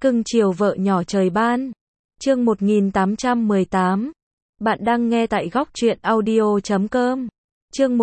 Cưng chiều vợ nhỏ trời ban. Chương 1818. Bạn đang nghe tại góc truyện audio.com. Chương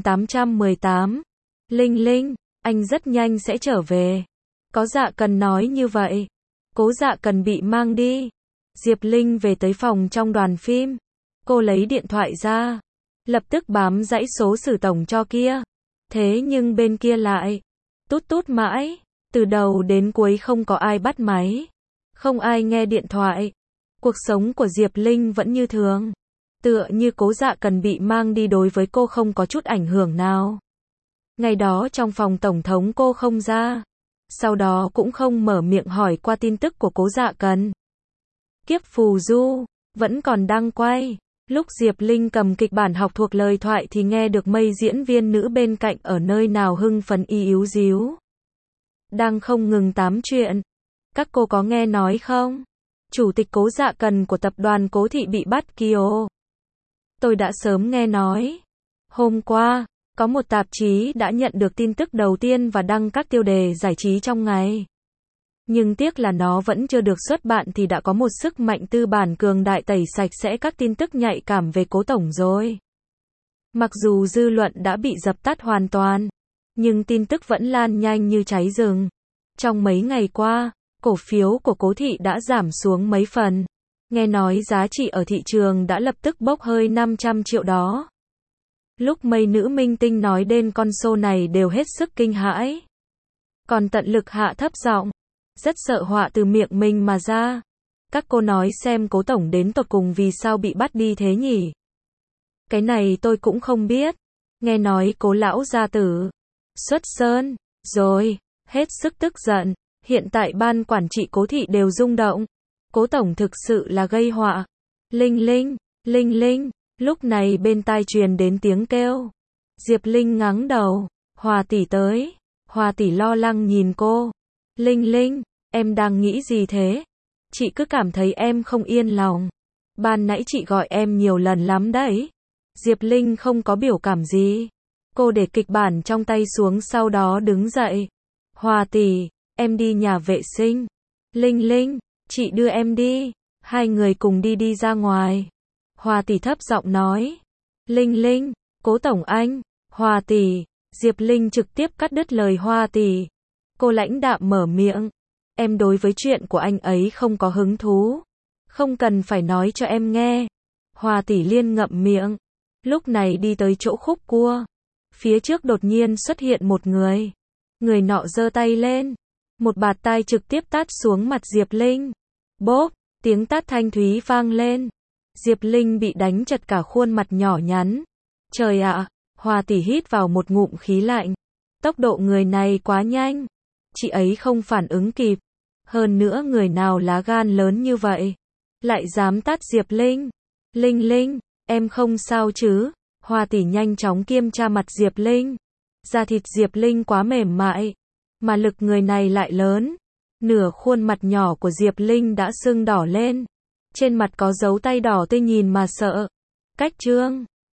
1818. Linh Linh, anh rất nhanh sẽ trở về. Có Dạ Cần nói như vậy. Cố Dạ Cần bị mang đi. Diệp Linh về tới phòng trong đoàn phim. Cô lấy điện thoại ra. Lập tức bám dãy số Sử tổng cho kia. Thế nhưng bên kia lại tút tút mãi. Từ đầu đến cuối không có ai bắt máy. Không ai nghe điện thoại. Cuộc sống của Diệp Linh vẫn như thường. Tựa như Cố Dạ Cần bị mang đi đối với cô không có chút ảnh hưởng nào. Ngày đó trong phòng tổng thống cô không ra. Sau đó cũng không mở miệng hỏi qua tin tức của Cố Dạ Cần. Kiếp phù du vẫn còn đang quay. Lúc Diệp Linh cầm kịch bản học thuộc lời thoại thì nghe được mấy diễn viên nữ bên cạnh ở nơi nào hưng phấn y íu díu. Đang không ngừng tám chuyện. Các cô có nghe nói không? Chủ tịch Cố Dạ Cần của tập đoàn Cố Thị bị bắt kìa. Tôi đã sớm nghe nói. Hôm qua, có một tạp chí đã nhận được tin tức đầu tiên và đăng các tiêu đề giải trí trong ngày. Nhưng tiếc là nó vẫn chưa được xuất bản thì đã có một sức mạnh tư bản cường đại tẩy sạch sẽ các tin tức nhạy cảm về Cố tổng rồi. Mặc dù dư luận đã bị dập tắt hoàn toàn, nhưng tin tức vẫn lan nhanh như cháy rừng. Trong mấy ngày qua, cổ phiếu của Cố Thị đã giảm xuống mấy phần. Nghe nói giá trị ở thị trường đã lập tức bốc hơi 500 triệu đó. Lúc mấy nữ minh tinh nói đến con số này đều hết sức kinh hãi. Còn tận lực hạ thấp giọng, rất sợ họa từ miệng mình mà ra. Các cô nói xem Cố tổng đến tột cùng vì sao bị bắt đi thế nhỉ? Cái này tôi cũng không biết. Nghe nói Cố lão gia tử xuất sơn rồi, hết sức tức giận. Hiện tại ban quản trị Cố Thị đều rung động. Cố tổng thực sự là gây họa. Linh Linh, Linh Linh. Lúc này bên tai truyền đến tiếng kêu. Diệp Linh ngáng đầu. Hòa tỷ tới. Hòa tỷ lo lắng nhìn cô. Linh Linh, em đang nghĩ gì thế? Chị cứ cảm thấy em không yên lòng. Ban nãy chị gọi em nhiều lần lắm đấy. Diệp Linh không có biểu cảm gì. Cô để kịch bản trong tay xuống sau đó đứng dậy. Hòa tỷ, em đi nhà vệ sinh. Linh Linh, chị đưa em đi. Hai người cùng đi ra ngoài. Hòa tỷ thấp giọng nói. Linh Linh, Cố tổng anh. Hòa tỷ. Diệp Linh trực tiếp cắt đứt lời Hòa tỷ. Cô lãnh đạm mở miệng. Em đối với chuyện của anh ấy không có hứng thú. Không cần phải nói cho em nghe. Hòa tỷ liên ngậm miệng. Lúc này đi tới chỗ khúc cua. Phía trước đột nhiên xuất hiện một người. Người nọ giơ tay lên. Một bạt tai trực tiếp tát xuống mặt Diệp Linh. Bốp, tiếng tát thanh thúy vang lên. Diệp Linh bị đánh chật cả khuôn mặt nhỏ nhắn. Trời ạ, Hòa tỷ hít vào một ngụm khí lạnh. Tốc độ người này quá nhanh. Chị ấy không phản ứng kịp. Hơn nữa người nào lá gan lớn như vậy. Lại dám tát Diệp Linh. Linh Linh, em không sao chứ? Hòa tỷ nhanh chóng kiểm tra mặt Diệp Linh. Da thịt Diệp Linh quá mềm mại. Mà lực người này lại lớn. Nửa khuôn mặt nhỏ của Diệp Linh đã sưng đỏ lên. Trên mặt có dấu tay đỏ tươi nhìn mà sợ. Cách trương.